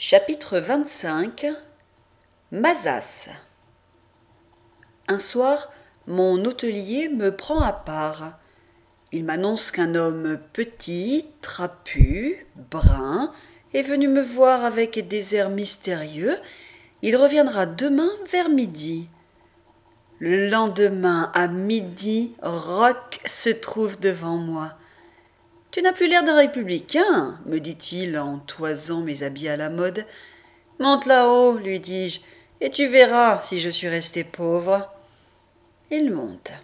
Chapitre 25. Mazas. Un soir, mon hôtelier me prend à part. Il m'annonce qu'un homme petit, trapu, brun, est venu me voir avec des airs mystérieux. Il reviendra demain vers midi. Le lendemain, à midi, Roch se trouve devant moi. « Tu n'as plus l'air d'un républicain, me dit-il en toisant mes habits à la mode. « Monte là-haut, lui dis-je, et tu verras si je suis resté pauvre. » Il monte.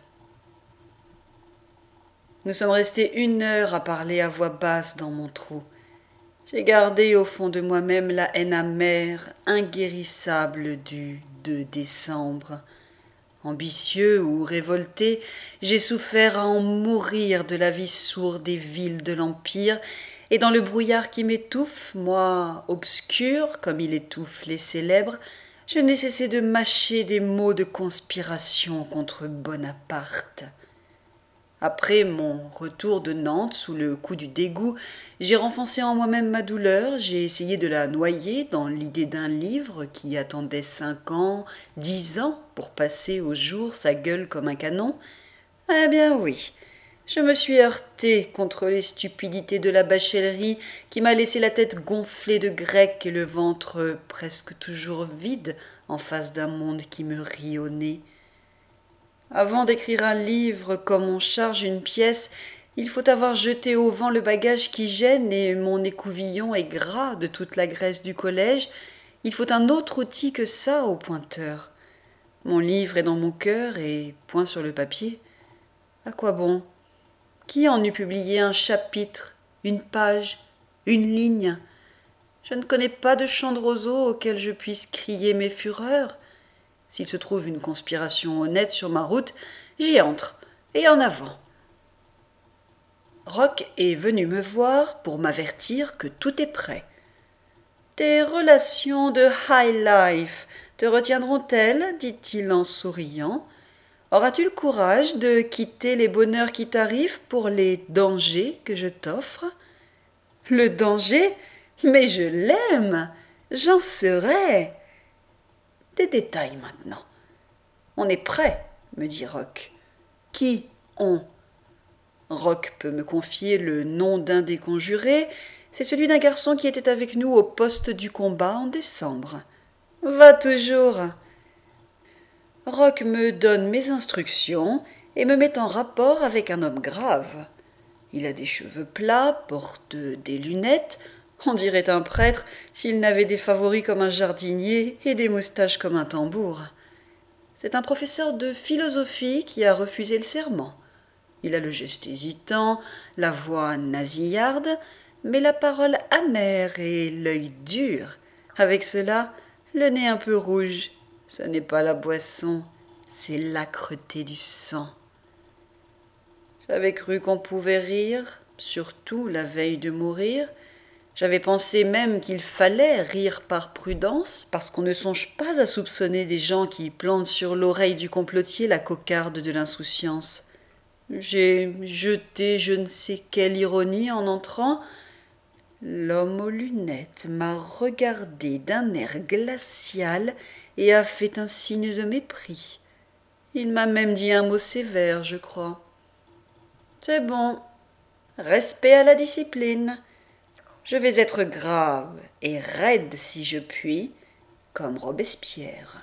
Nous sommes restés 1 heure à parler à voix basse dans mon trou. J'ai gardé au fond de moi-même la haine amère, inguérissable du 2 décembre. Ambitieux ou révolté, j'ai souffert à en mourir de la vie sourde et vile de l'Empire, et dans le brouillard qui m'étouffe, moi, obscur, comme il étouffe les célèbres, je n'ai cessé de mâcher des mots de conspiration contre Bonaparte. Après mon retour de Nantes sous le coup du dégoût, j'ai renfoncé en moi-même ma douleur, j'ai essayé de la noyer dans l'idée d'un livre qui attendait 5 ans, 10 ans pour passer au jour sa gueule comme un canon. Eh bien oui, je me suis heurté contre les stupidités de la bachellerie qui m'a laissé la tête gonflée de grec et le ventre presque toujours vide en face d'un monde qui me rit au nez. Avant d'écrire un livre comme on charge une pièce, il faut avoir jeté au vent le bagage qui gêne et mon écouvillon est gras de toute la graisse du collège. Il faut un autre outil que ça au pointeur. Mon livre est dans mon cœur et point sur le papier. À quoi bon? Qui en eût publié un chapitre, une page, une ligne? Je ne connais pas de chant de roseau auquel je puisse crier mes fureurs. S'il se trouve une conspiration honnête sur ma route, j'y entre, et en avant. Roch est venu me voir pour m'avertir que tout est prêt. Tes relations de high life te retiendront-elles, dit-il en souriant. Auras-tu le courage de quitter les bonheurs qui t'arrivent pour les dangers que je t'offre? Le danger? Mais je l'aime! J'en serai! Des détails maintenant. On est prêt, me dit Roch. Qui on? Roch peut me confier le nom d'un des conjurés. C'est celui d'un garçon qui était avec nous au poste du combat en décembre. Va toujours. Roch me donne mes instructions et me met en rapport avec un homme grave. Il a des cheveux plats, porte des lunettes. On dirait un prêtre s'il n'avait des favoris comme un jardinier et des moustaches comme un tambour. C'est un professeur de philosophie qui a refusé le serment. Il a le geste hésitant, la voix nasillarde, mais la parole amère et l'œil dur. Avec cela, le nez un peu rouge. Ce n'est pas la boisson, c'est l'âcreté du sang. J'avais cru qu'on pouvait rire, surtout la veille de mourir. J'avais pensé même qu'il fallait rire par prudence, parce qu'on ne songe pas à soupçonner des gens qui plantent sur l'oreille du complotier la cocarde de l'insouciance. J'ai jeté je ne sais quelle ironie en entrant. L'homme aux lunettes m'a regardé d'un air glacial et a fait un signe de mépris. Il m'a même dit un mot sévère, je crois. C'est bon. Respect à la discipline. Je vais être grave et raide si je puis, comme Robespierre.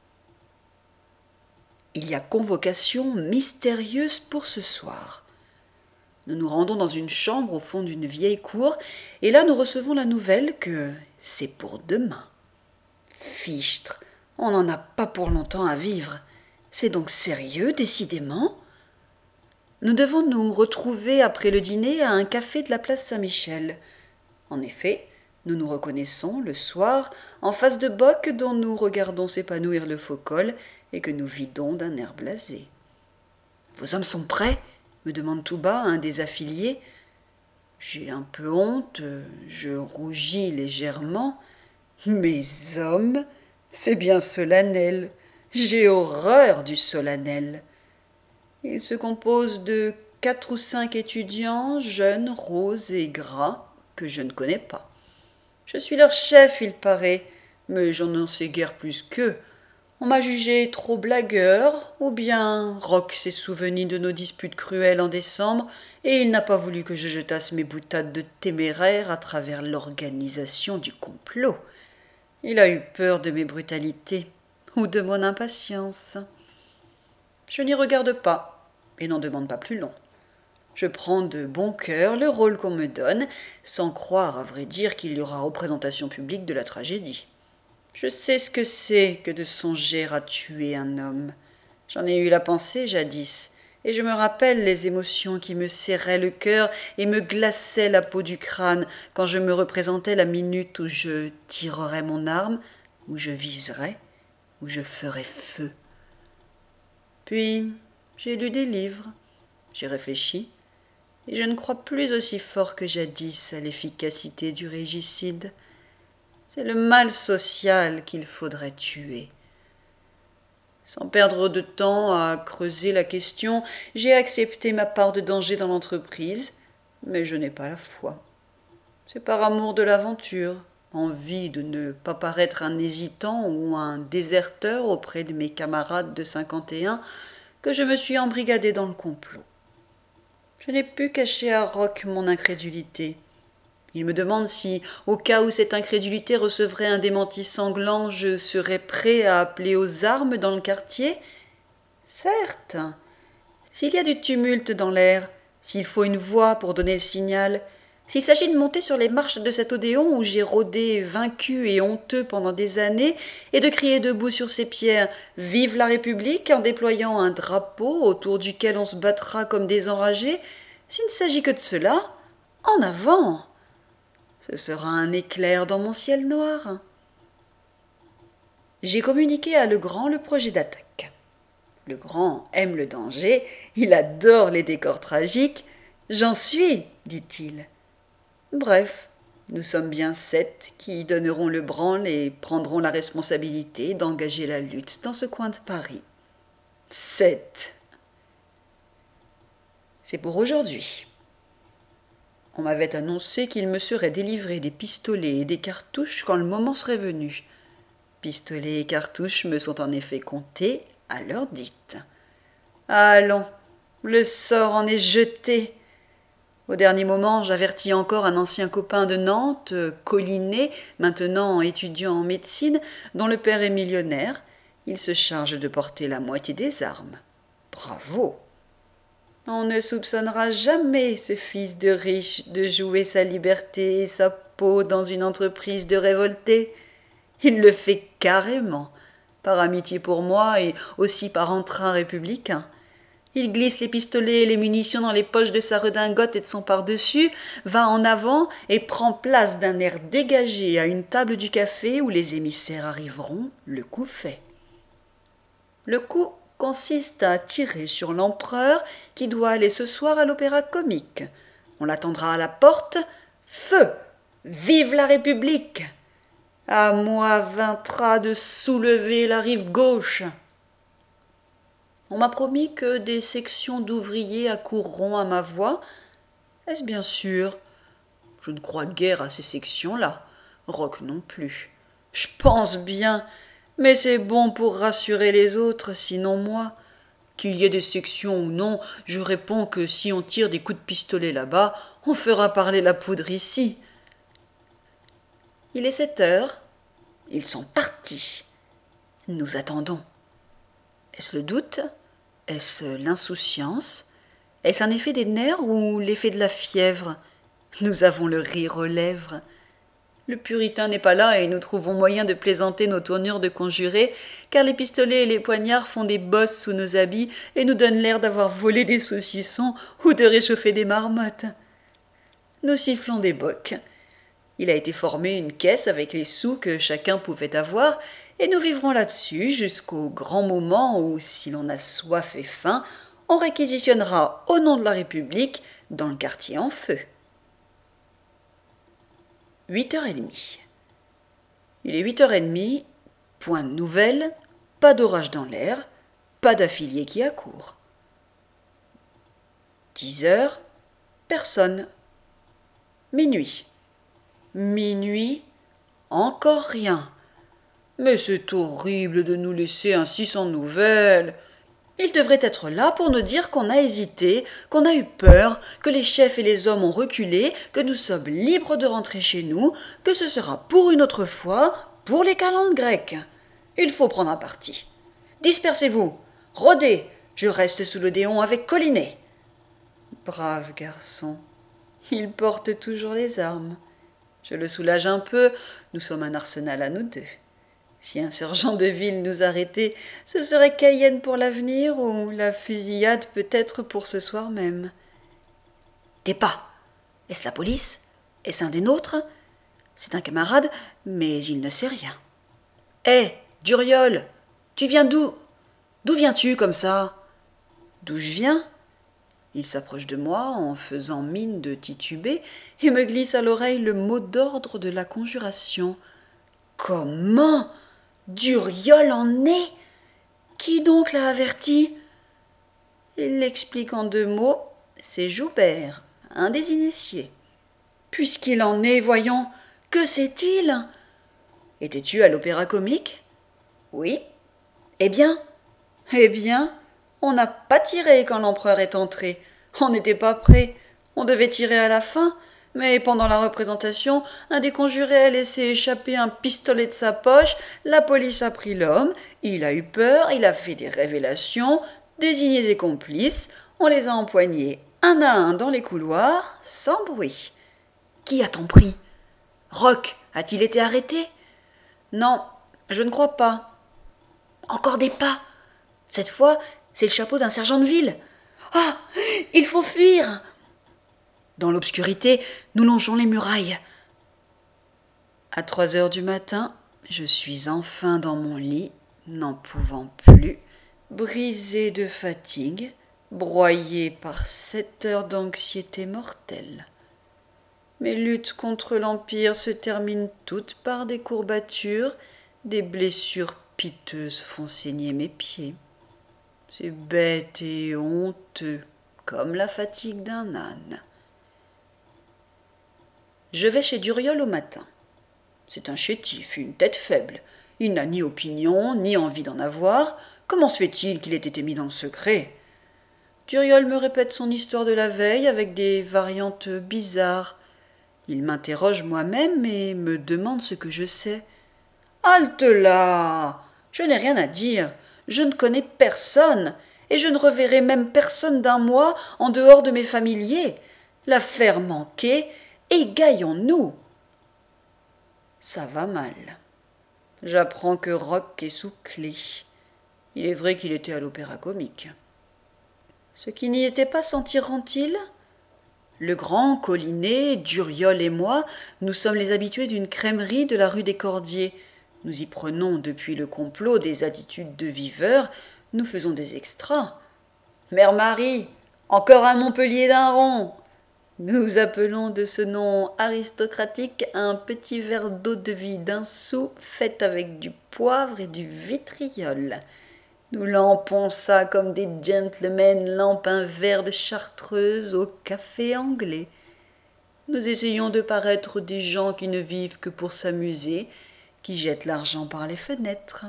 Il y a convocation mystérieuse pour ce soir. Nous nous rendons dans une chambre au fond d'une vieille cour, et là nous recevons la nouvelle que c'est pour demain. Fichtre, on n'en a pas pour longtemps à vivre. C'est donc sérieux, décidément. Nous devons nous retrouver après le dîner à un café de la place Saint-Michel. En effet, nous nous reconnaissons le soir en face de Bock dont nous regardons s'épanouir le faux-col et que nous vidons d'un air blasé. « Vos hommes sont prêts ?» me demande tout bas un des affiliés. J'ai un peu honte, je rougis légèrement. « Mes hommes, c'est bien solennel. J'ai horreur du solennel. » Il se compose de 4 ou 5 étudiants, jeunes, roses et gras, que je ne connais pas. Je suis leur chef, il paraît, mais j'en en sais guère plus qu'eux. On m'a jugé trop blagueur, ou bien Roch s'est souvenu de nos disputes cruelles en décembre, et il n'a pas voulu que je jetasse mes boutades de téméraire à travers l'organisation du complot. Il a eu peur de mes brutalités, ou de mon impatience. Je n'y regarde pas, et n'en demande pas plus long. Je prends de bon cœur le rôle qu'on me donne, sans croire, à vrai dire, qu'il y aura représentation publique de la tragédie. Je sais ce que c'est que de songer à tuer un homme. J'en ai eu la pensée jadis, et je me rappelle les émotions qui me serraient le cœur et me glaçaient la peau du crâne quand je me représentais la minute où je tirerais mon arme, où je viserais, où je ferais feu. Puis j'ai lu des livres, j'ai réfléchi, et je ne crois plus aussi fort que jadis à l'efficacité du régicide. C'est le mal social qu'il faudrait tuer. Sans perdre de temps à creuser la question, j'ai accepté ma part de danger dans l'entreprise, mais je n'ai pas la foi. C'est par amour de l'aventure, envie de ne pas paraître un hésitant ou un déserteur auprès de mes camarades de 51, que je me suis embrigadé dans le complot. Je n'ai pu cacher à Roch mon incrédulité. Il me demande si, au cas où cette incrédulité recevrait un démenti sanglant, je serais prêt à appeler aux armes dans le quartier. Certes, s'il y a du tumulte dans l'air, s'il faut une voix pour donner le signal, s'il s'agit de monter sur les marches de cet Odéon où j'ai rôdé vaincu et honteux pendant des années, et de crier debout sur ces pierres « Vive la République » en déployant un drapeau autour duquel on se battra comme des enragés, s'il ne s'agit que de cela, en avant! Ce sera un éclair dans mon ciel noir. J'ai communiqué à Legrand le projet d'attaque. Legrand aime le danger, il adore les décors tragiques. J'en suis, dit-il. Bref, nous sommes bien 7 qui donneront le branle et prendront la responsabilité d'engager la lutte dans ce coin de Paris. 7. C'est pour aujourd'hui. On m'avait annoncé qu'il me serait délivré des pistolets et des cartouches quand le moment serait venu. Pistolets et cartouches me sont en effet comptés à l'heure dite. Allons, le sort en est jeté. Au dernier moment, j'avertis encore un ancien copain de Nantes, Collinet, maintenant étudiant en médecine, dont le père est millionnaire. Il se charge de porter la moitié des armes. Bravo! On ne soupçonnera jamais ce fils de riche de jouer sa liberté et sa peau dans une entreprise de révolté. Il le fait carrément, par amitié pour moi et aussi par entrain républicain. Il glisse les pistolets et les munitions dans les poches de sa redingote et de son pardessus, va en avant et prend place d'un air dégagé à une table du café où les émissaires arriveront, le coup fait. Le coup consiste à tirer sur l'empereur qui doit aller ce soir à l'opéra-comique. On l'attendra à la porte. Feu! Vive la République! À moi vaincra de soulever la rive gauche. On m'a promis que des sections d'ouvriers accourront à ma voix. Est-ce bien sûr? Je ne crois guère à ces sections-là. Roch non plus. Je pense bien, mais c'est bon pour rassurer les autres, sinon moi. Qu'il y ait des sections ou non, je réponds que si on tire des coups de pistolet là-bas, on fera parler la poudre ici. Il est 7 heures. Ils sont partis. Nous attendons. Est-ce le doute? Est-ce l'insouciance? Est-ce un effet des nerfs ou l'effet de la fièvre? Nous avons le rire aux lèvres. Le puritain n'est pas là et nous trouvons moyen de plaisanter nos tournures de conjurés, car les pistolets et les poignards font des bosses sous nos habits et nous donnent l'air d'avoir volé des saucissons ou de réchauffer des marmottes. Nous sifflons des bocs. Il a été formé une caisse avec les sous que chacun pouvait avoir, et nous vivrons là-dessus jusqu'au grand moment où, si l'on a soif et faim, on réquisitionnera au nom de la République dans le quartier en feu. 8h30. Il est 8h30, point de nouvelles, pas d'orage dans l'air, pas d'affiliés qui accourt. 10h, personne. Minuit. Minuit, Encore rien. Mais c'est horrible de nous laisser ainsi sans nouvelles. Il devrait être là pour nous dire qu'on a hésité, qu'on a eu peur, que les chefs et les hommes ont reculé, que nous sommes libres de rentrer chez nous, que ce sera pour une autre fois, pour les calendes grecques. Il faut prendre un parti. Dispersez-vous, rôdez, je reste sous l'Odéon avec Collinet. Brave garçon, il porte toujours les armes. Je le soulage un peu, nous sommes un arsenal à nous deux. Si un sergent de ville nous arrêtait, ce serait Cayenne pour l'avenir ou la fusillade peut-être pour ce soir même. Des pas. Est-ce la police? Est-ce un des nôtres? C'est un camarade, mais il ne sait rien. Hé, Duriol, tu viens d'où? D'où viens-tu comme ça? D'où je viens? Il s'approche de moi en faisant mine de tituber et me glisse à l'oreille le mot d'ordre de la conjuration. Comment? Duriol en est? Qui donc l'a averti? Il l'explique en 2 mots, c'est Joubert, un des initiés. Puisqu'il en est, voyons, que sait-il? Étais-tu à l'Opéra Comique? Oui. Eh bien, on n'a pas tiré quand l'empereur est entré. On n'était pas prêt. On devait tirer à la fin. Mais pendant la représentation, un des conjurés a laissé échapper un pistolet de sa poche, la police a pris l'homme, il a eu peur, il a fait des révélations, désigné des complices, on les a empoignés un à un dans les couloirs, sans bruit. Qui a-t-on pris? Roch a-t-il été arrêté? Non, je ne crois pas. Encore des pas. Cette fois, c'est le chapeau d'un sergent de ville. Ah, il faut fuir! Dans l'obscurité, nous longeons les murailles. À 3 heures du matin, je suis enfin dans mon lit, n'en pouvant plus, brisé de fatigue, broyé par 7 heures d'anxiété mortelle. Mes luttes contre l'Empire se terminent toutes par des courbatures, des blessures piteuses font saigner mes pieds. C'est bête et honteux, comme la fatigue d'un âne. Je vais chez Duriol au matin. C'est un chétif, une tête faible. Il n'a ni opinion, ni envie d'en avoir. Comment se fait-il qu'il ait été mis dans le secret? Duriol me répète son histoire de la veille avec des variantes bizarres. Il m'interroge moi-même et me demande ce que je sais. Halte là! Je n'ai rien à dire. Je ne connais personne, et je ne reverrai même personne d'un mois en dehors de mes familiers. L'affaire manquée, égaillons-nous. Ça va mal. J'apprends que Roch est sous clé. Il est vrai qu'il était à l'Opéra Comique. Ce qui n'y était pas s'en tireront-ils? Le grand, Collinet, Duriol et moi, nous sommes les habitués d'une crèmerie de la rue des Cordiers. Nous y prenons depuis le complot des attitudes de viveurs, nous faisons des extras. Mère Marie, encore un Montpellier d'un rond. Nous appelons de ce nom aristocratique un petit verre d'eau-de-vie d'un sou fait avec du poivre et du vitriol. Nous lampons ça comme des gentlemen lampent un verre de chartreuse au café anglais. Nous essayons de paraître des gens qui ne vivent que pour s'amuser, qui jettent l'argent par les fenêtres.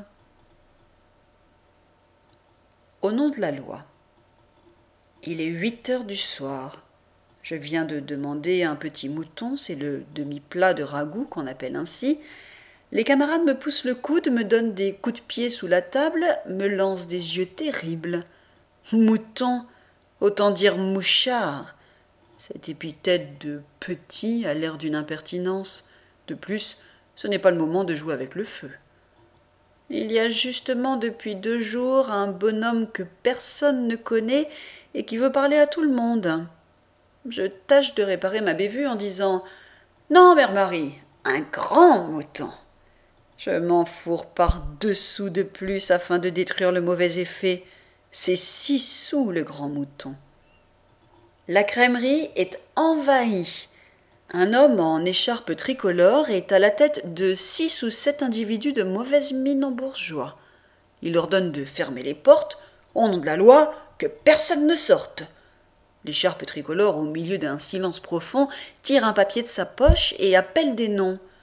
Au nom de la loi. Il est 8 heures du soir. Je viens de demander un petit mouton, c'est le demi-plat de ragoût qu'on appelle ainsi. Les camarades me poussent le coude, me donnent des coups de pied sous la table, me lancent des yeux terribles. Mouton, autant dire mouchard. Cette épithète de petit a l'air d'une impertinence. De plus, ce n'est pas le moment de jouer avec le feu. Il y a justement depuis 2 jours un bonhomme que personne ne connaît et qui veut parler à tout le monde. Je tâche de réparer ma bévue en disant « Non, mère Marie, un grand mouton !» Je m'enfourre par 2 sous de plus afin de détruire le mauvais effet. C'est 6 sous le grand mouton. La crèmerie est envahie. Un homme en écharpe tricolore est à la tête de 6 ou 7 individus de mauvaise mine en bourgeois. Il ordonne de fermer les portes, au nom de la loi, que personne ne sorte. L'écharpe tricolore, au milieu d'un silence profond, tire un papier de sa poche et appelle des noms.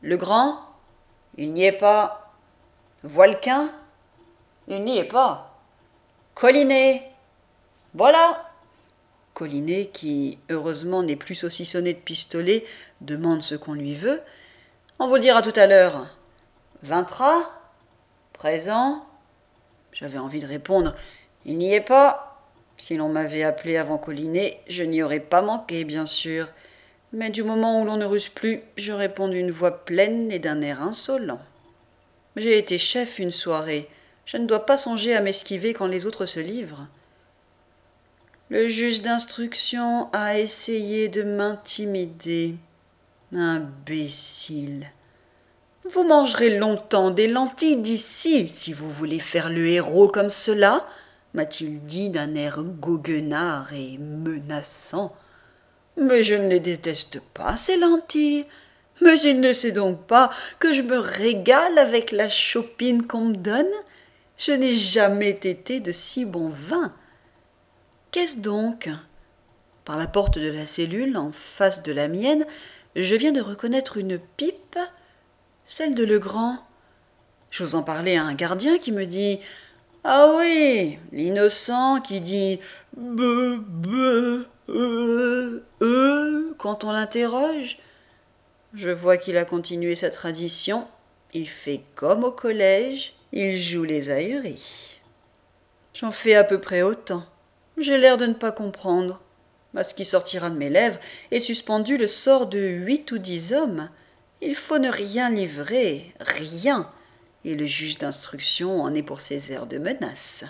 Le grand? Il n'y est pas. Voilquin? Il n'y est pas. Collinet? Voilà. Collinet, qui heureusement n'est plus saucissonné de pistolet, demande ce qu'on lui veut. On vous le dira tout à l'heure. Vintra? Présent? J'avais envie de répondre. Il n'y est pas. Si l'on m'avait appelé avant Collinet, je n'y aurais pas manqué, bien sûr. Mais du moment où l'on ne ruse plus, je réponds d'une voix pleine et d'un air insolent. J'ai été chef une soirée. Je ne dois pas songer à m'esquiver quand les autres se livrent. Le juge d'instruction a essayé de m'intimider. Imbécile. Vous mangerez longtemps des lentilles d'ici, si vous voulez faire le héros comme cela, m'a-t-il dit d'un air goguenard et menaçant. Mais je ne les déteste pas, ces lentilles. Mais il ne sait donc pas que je me régale avec la chopine qu'on me donne. Je n'ai jamais tété de si bon vin. Qu'est-ce donc? Par la porte de la cellule, en face de la mienne, je viens de reconnaître une pipe, celle de Legrand. J'ose en parler à un gardien qui me dit « Ah oui, l'innocent qui dit « be, quand on l'interroge ». Je vois qu'il a continué sa tradition. Il fait comme au collège, il joue les ahuris. J'en fais à peu près autant. J'ai l'air de ne pas comprendre. À ce qui sortira de mes lèvres est suspendu le sort de 8 ou 10 hommes. Il faut ne rien livrer, rien. Et le juge d'instruction en est pour ses airs de menace.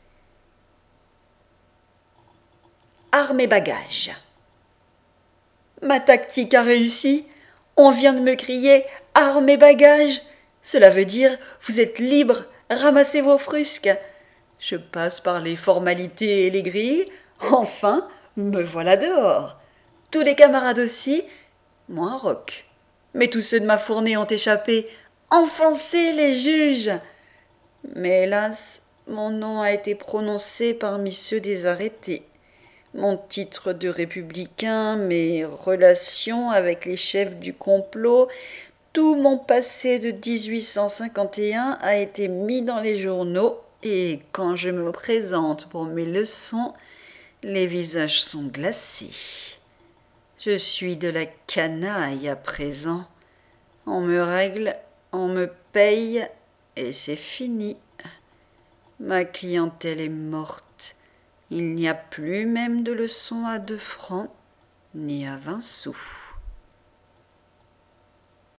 Armes et bagages. Ma tactique a réussi. On vient de me crier « Armes et bagages !» Cela veut dire « Vous êtes libre, ramassez vos frusques !» Je passe par les formalités et les grilles. Enfin, me voilà dehors. Tous les camarades aussi, moins Roch. Mais tous ceux de ma fournée ont échappé. Enfoncez les juges! Mais hélas, mon nom a été prononcé parmi ceux des arrêtés. Mon titre de républicain, mes relations avec les chefs du complot, tout mon passé de 1851 a été mis dans les journaux et quand je me présente pour mes leçons, les visages sont glacés. Je suis de la canaille à présent. On me règle, on me paye et c'est fini. Ma clientèle est morte. Il n'y a plus même de leçons à 2 francs, ni à 20 sous.